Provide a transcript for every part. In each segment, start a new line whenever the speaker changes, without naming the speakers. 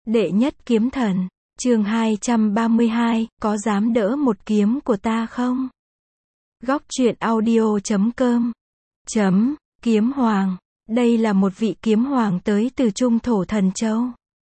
Đệ nhất kiếm thần, chương 232, có dám đỡ một kiếm của ta không? Góc truyện audio.com Kiếm hoàng, đây là một vị kiếm hoàng tới từ Trung Thổ Thần Châu.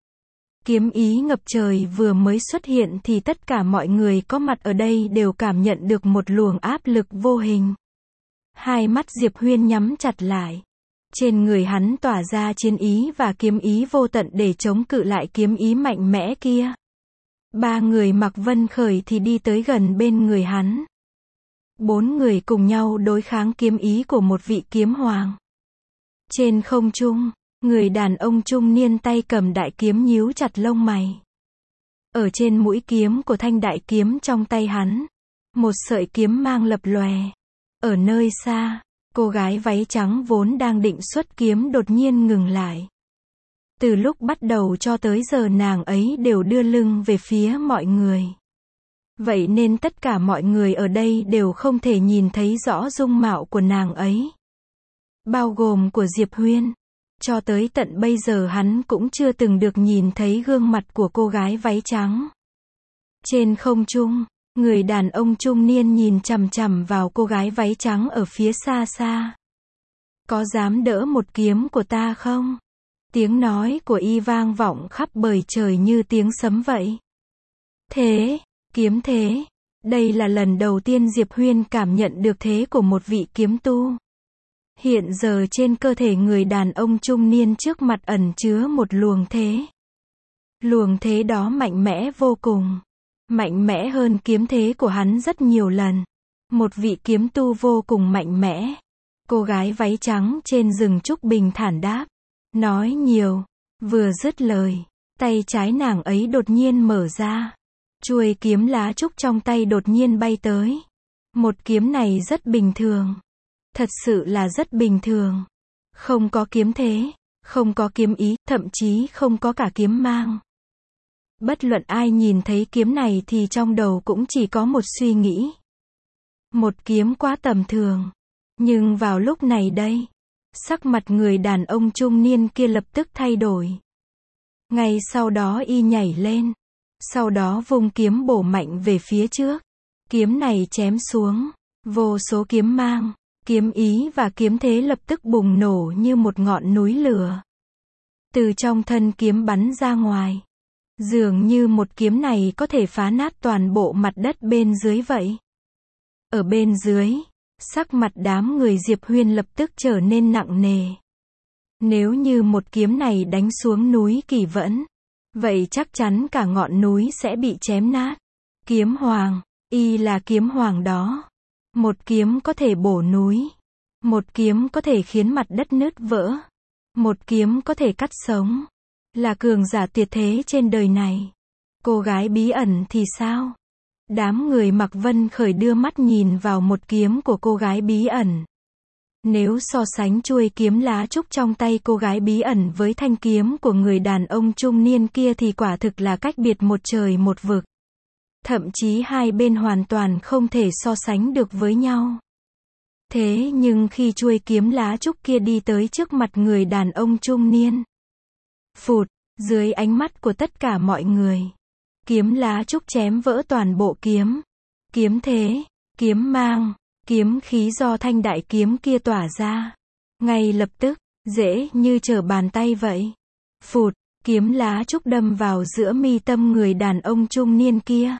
Kiếm ý ngập trời vừa mới xuất hiện thì tất cả mọi người có mặt ở đây đều cảm nhận được một luồng áp lực vô hình. Hai mắt Diệp Huyên nhắm chặt lại. Trên người hắn tỏa ra chiến ý và kiếm ý vô tận để chống cự lại kiếm ý mạnh mẽ kia. Ba người mặc vân khởi thì đi tới gần bên người hắn. Bốn người cùng nhau đối kháng kiếm ý của một vị kiếm hoàng. Trên không trung, người đàn ông trung niên tay cầm đại kiếm nhíu chặt lông mày. Ở trên mũi kiếm của thanh đại kiếm trong tay hắn, một sợi kiếm mang lập lòe. Ở nơi xa, cô gái váy trắng vốn đang định xuất kiếm đột nhiên ngừng lại. Từ lúc bắt đầu cho tới giờ nàng ấy đều đưa lưng về phía mọi người. Vậy nên tất cả mọi người ở đây đều không thể nhìn thấy rõ dung mạo của nàng ấy. Bao gồm của Diệp Huyên. Cho tới tận bây giờ hắn cũng chưa từng được nhìn thấy gương mặt của cô gái váy trắng. Trên không trung, người đàn ông trung niên nhìn chằm chằm vào cô gái váy trắng ở phía xa xa. Có dám đỡ một kiếm của ta không? Tiếng nói của y vang vọng khắp bầu trời như tiếng sấm vậy. Thế, kiếm thế. Đây là lần đầu tiên Diệp Huyên cảm nhận được thế của một vị kiếm tu. Hiện giờ trên cơ thể người đàn ông trung niên trước mặt ẩn chứa một luồng thế. Luồng thế đó mạnh mẽ vô cùng. Mạnh mẽ hơn kiếm thế của hắn rất nhiều lần. Một vị kiếm tu vô cùng mạnh mẽ. Cô gái váy trắng trên rừng trúc bình thản đáp. Nói nhiều. Vừa dứt lời, tay trái nàng ấy đột nhiên mở ra. Chuôi kiếm lá trúc trong tay đột nhiên bay tới. Một kiếm này rất bình thường. Thật sự là rất bình thường. Không có kiếm thế, không có kiếm ý, thậm chí không có cả kiếm mang. Bất luận ai nhìn thấy kiếm này thì trong đầu cũng chỉ có một suy nghĩ. Một kiếm quá tầm thường. Nhưng vào lúc này đây, sắc mặt người đàn ông trung niên kia lập tức thay đổi. Ngay sau đó y nhảy lên. Sau đó vung kiếm bổ mạnh về phía trước. Kiếm này chém xuống. Vô số kiếm mang, kiếm ý và kiếm thế lập tức bùng nổ như một ngọn núi lửa. Từ trong thân kiếm bắn ra ngoài. Dường như một kiếm này có thể phá nát toàn bộ mặt đất bên dưới vậy. Ở bên dưới, sắc mặt đám người Diệp Huyên lập tức trở nên nặng nề. Nếu như một kiếm này đánh xuống núi Kỳ Vẫn, vậy chắc chắn cả ngọn núi sẽ bị chém nát. Kiếm hoàng, y là kiếm hoàng đó. Một kiếm có thể bổ núi. Một kiếm có thể khiến mặt đất nứt vỡ. Một kiếm có thể cắt sống. Là cường giả tuyệt thế trên đời này. Cô gái bí ẩn thì sao? Đám người mặc vân khởi đưa mắt nhìn vào một kiếm của cô gái bí ẩn. Nếu so sánh chuôi kiếm lá trúc trong tay cô gái bí ẩn với thanh kiếm của người đàn ông trung niên kia thì quả thực là cách biệt một trời một vực. Thậm chí hai bên hoàn toàn không thể so sánh được với nhau. Thế nhưng khi chuôi kiếm lá trúc kia đi tới trước mặt người đàn ông trung niên. Phụt, dưới ánh mắt của tất cả mọi người. Kiếm lá trúc chém vỡ toàn bộ kiếm. Kiếm thế, kiếm mang, kiếm khí do thanh đại kiếm kia tỏa ra. Ngay lập tức, dễ như trở bàn tay vậy. Phụt, kiếm lá trúc đâm vào giữa mi tâm người đàn ông trung niên kia.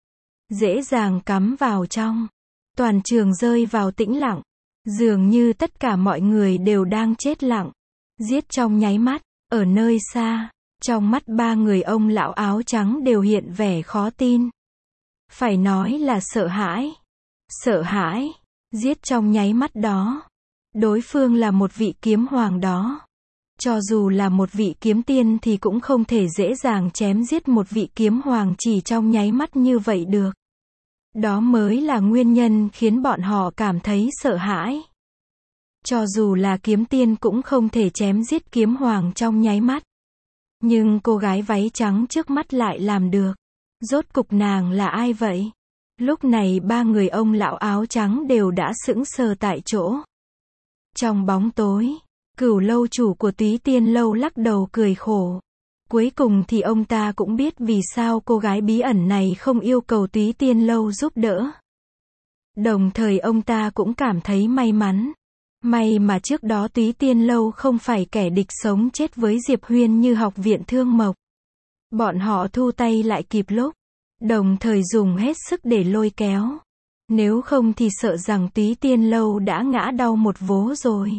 Dễ dàng cắm vào trong. Toàn trường rơi vào tĩnh lặng. Dường như tất cả mọi người đều đang chết lặng. Giết trong nháy mắt. Ở nơi xa, trong mắt ba người ông lão áo trắng đều hiện vẻ khó tin. Phải nói là sợ hãi. Sợ hãi. Giết trong nháy mắt đó. Đối phương là một vị kiếm hoàng đó. Cho dù là một vị kiếm tiên thì cũng không thể dễ dàng chém giết một vị kiếm hoàng chỉ trong nháy mắt như vậy được. Đó mới là nguyên nhân khiến bọn họ cảm thấy sợ hãi. Cho dù là kiếm tiên cũng không thể chém giết kiếm hoàng trong nháy mắt. Nhưng cô gái váy trắng trước mắt lại làm được. Rốt cục nàng là ai vậy? Lúc này ba người ông lão áo trắng đều đã sững sờ tại chỗ. Trong bóng tối, Cửu lâu chủ của Túy Tiên lâu lắc đầu cười khổ. Cuối cùng thì ông ta cũng biết vì sao cô gái bí ẩn này không yêu cầu Túy Tiên Lâu giúp đỡ. Đồng thời ông ta cũng cảm thấy may mắn. May mà trước đó Túy Tiên Lâu không phải kẻ địch sống chết với Diệp Huyên như Học viện Thương Mộc. Bọn họ thu tay lại kịp lúc, đồng thời dùng hết sức để lôi kéo. Nếu không thì sợ rằng Túy Tiên Lâu đã ngã đau một vố rồi.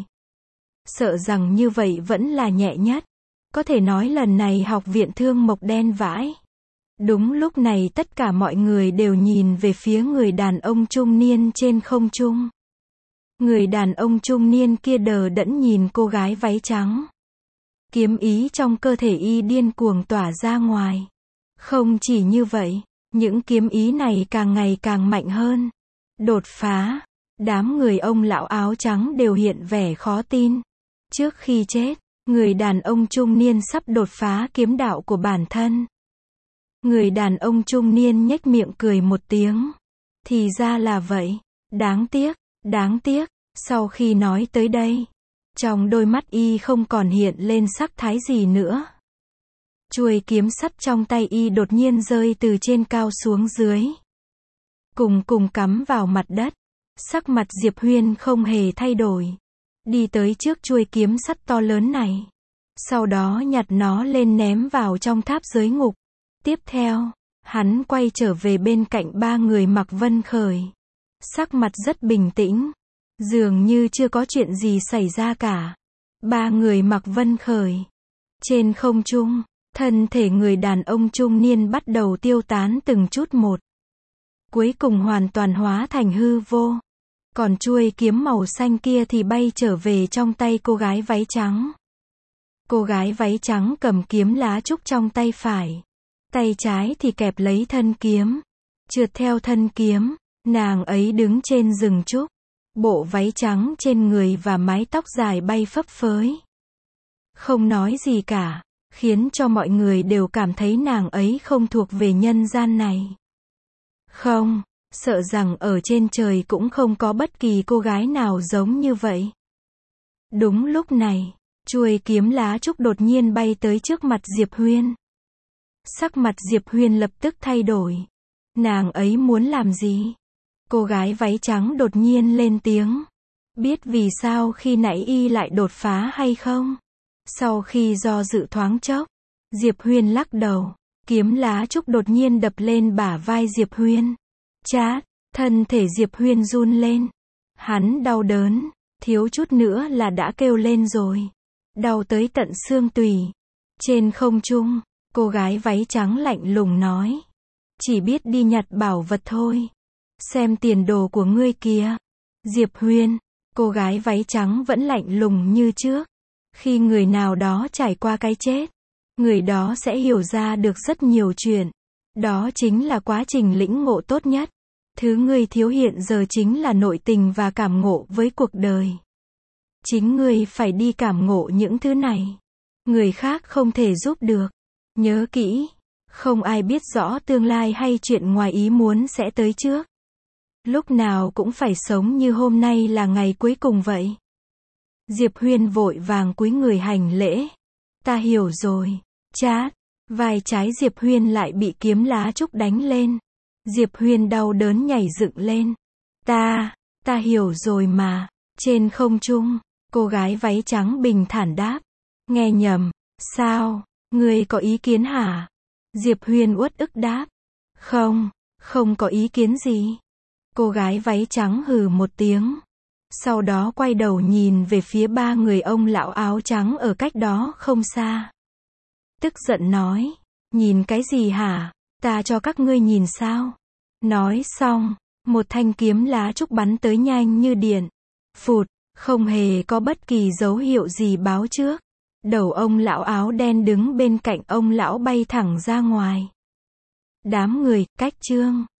Sợ rằng như vậy vẫn là nhẹ nhất. Có thể nói lần này Học viện Thương Mộc đen vãi. Đúng lúc này tất cả mọi người đều nhìn về phía người đàn ông trung niên trên không trung. Người đàn ông trung niên kia đờ đẫn nhìn cô gái váy trắng. Kiếm ý trong cơ thể y điên cuồng tỏa ra ngoài. Không chỉ như vậy, những kiếm ý này càng ngày càng mạnh hơn. Đột phá. Đám người ông lão áo trắng đều hiện vẻ khó tin. Trước khi chết, người đàn ông trung niên sắp đột phá kiếm đạo của bản thân. Người đàn ông trung niên nhếch miệng cười một tiếng. Thì ra là vậy. Đáng tiếc. Sau khi nói tới đây, trong đôi mắt y không còn hiện lên sắc thái gì nữa. Chuôi kiếm sắt trong tay y đột nhiên rơi từ trên cao xuống dưới. Cùng cắm vào mặt đất. Sắc mặt Diệp Huyên không hề thay đổi. Đi tới trước chuôi kiếm sắt to lớn này. Sau đó nhặt nó lên ném vào trong tháp giới ngục. Tiếp theo, hắn quay trở về bên cạnh ba người Mạc Vân Khởi. Sắc mặt rất bình tĩnh. Dường như chưa có chuyện gì xảy ra cả. Ba người Mạc Vân Khởi. Trên không trung, thân thể người đàn ông trung niên bắt đầu tiêu tán từng chút một. Cuối cùng hoàn toàn hóa thành hư vô. Còn chuôi kiếm màu xanh kia thì bay trở về trong tay cô gái váy trắng. Cô gái váy trắng cầm kiếm lá trúc trong tay phải. Tay trái thì kẹp lấy thân kiếm. Trượt theo thân kiếm, nàng ấy đứng trên rừng trúc. Bộ váy trắng trên người và mái tóc dài bay phấp phới. Không nói gì cả, khiến cho mọi người đều cảm thấy nàng ấy không thuộc về nhân gian này. Không, sợ rằng ở trên trời cũng không có bất kỳ cô gái nào giống như vậy. Đúng lúc này, chuôi kiếm lá trúc đột nhiên bay tới trước mặt Diệp Huyên. Sắc mặt Diệp Huyên lập tức thay đổi. Nàng ấy muốn làm gì? Cô gái váy trắng đột nhiên lên tiếng. Biết vì sao khi nãy y lại đột phá hay không? Sau khi do dự thoáng chốc, Diệp Huyên lắc đầu. Kiếm lá trúc đột nhiên đập lên bả vai Diệp Huyên. Chát, thân thể Diệp Huyên run lên. Hắn đau đớn, thiếu chút nữa là đã kêu lên rồi. Đau tới tận xương tủy. Trên không trung, cô gái váy trắng lạnh lùng nói. Chỉ biết đi nhặt bảo vật thôi. Xem tiền đồ của ngươi kìa. Diệp Huyên, cô gái váy trắng vẫn lạnh lùng như trước. Khi người nào đó trải qua cái chết, người đó sẽ hiểu ra được rất nhiều chuyện. Đó chính là quá trình lĩnh ngộ tốt nhất. Thứ ngươi thiếu hiện giờ chính là nội tình và cảm ngộ với cuộc đời. Chính ngươi phải đi cảm ngộ những thứ này. Người khác không thể giúp được. Nhớ kỹ, không ai biết rõ tương lai hay chuyện ngoài ý muốn sẽ tới trước. Lúc nào cũng phải sống như hôm nay là ngày cuối cùng vậy. Diệp Huyên vội vàng cúi người hành lễ. Ta hiểu rồi. Chát, vai trái Diệp Huyên lại bị kiếm lá trúc đánh lên. Diệp Huyên đau đớn nhảy dựng lên. Ta hiểu rồi mà. Trên không trung, cô gái váy trắng bình thản đáp. Nghe nhầm, sao, ngươi có ý kiến hả? Diệp Huyên uất ức đáp. Không có ý kiến gì. Cô gái váy trắng hừ một tiếng. Sau đó quay đầu nhìn về phía ba người ông lão áo trắng ở cách đó không xa. Tức giận nói. Nhìn cái gì hả? Ta cho các ngươi nhìn sao? Nói xong, một thanh kiếm lá trúc bắn tới nhanh như điện. Phụt, không hề có bất kỳ dấu hiệu gì báo trước. Đầu ông lão áo đen đứng bên cạnh ông lão bay thẳng ra ngoài. Đám người, cách chương.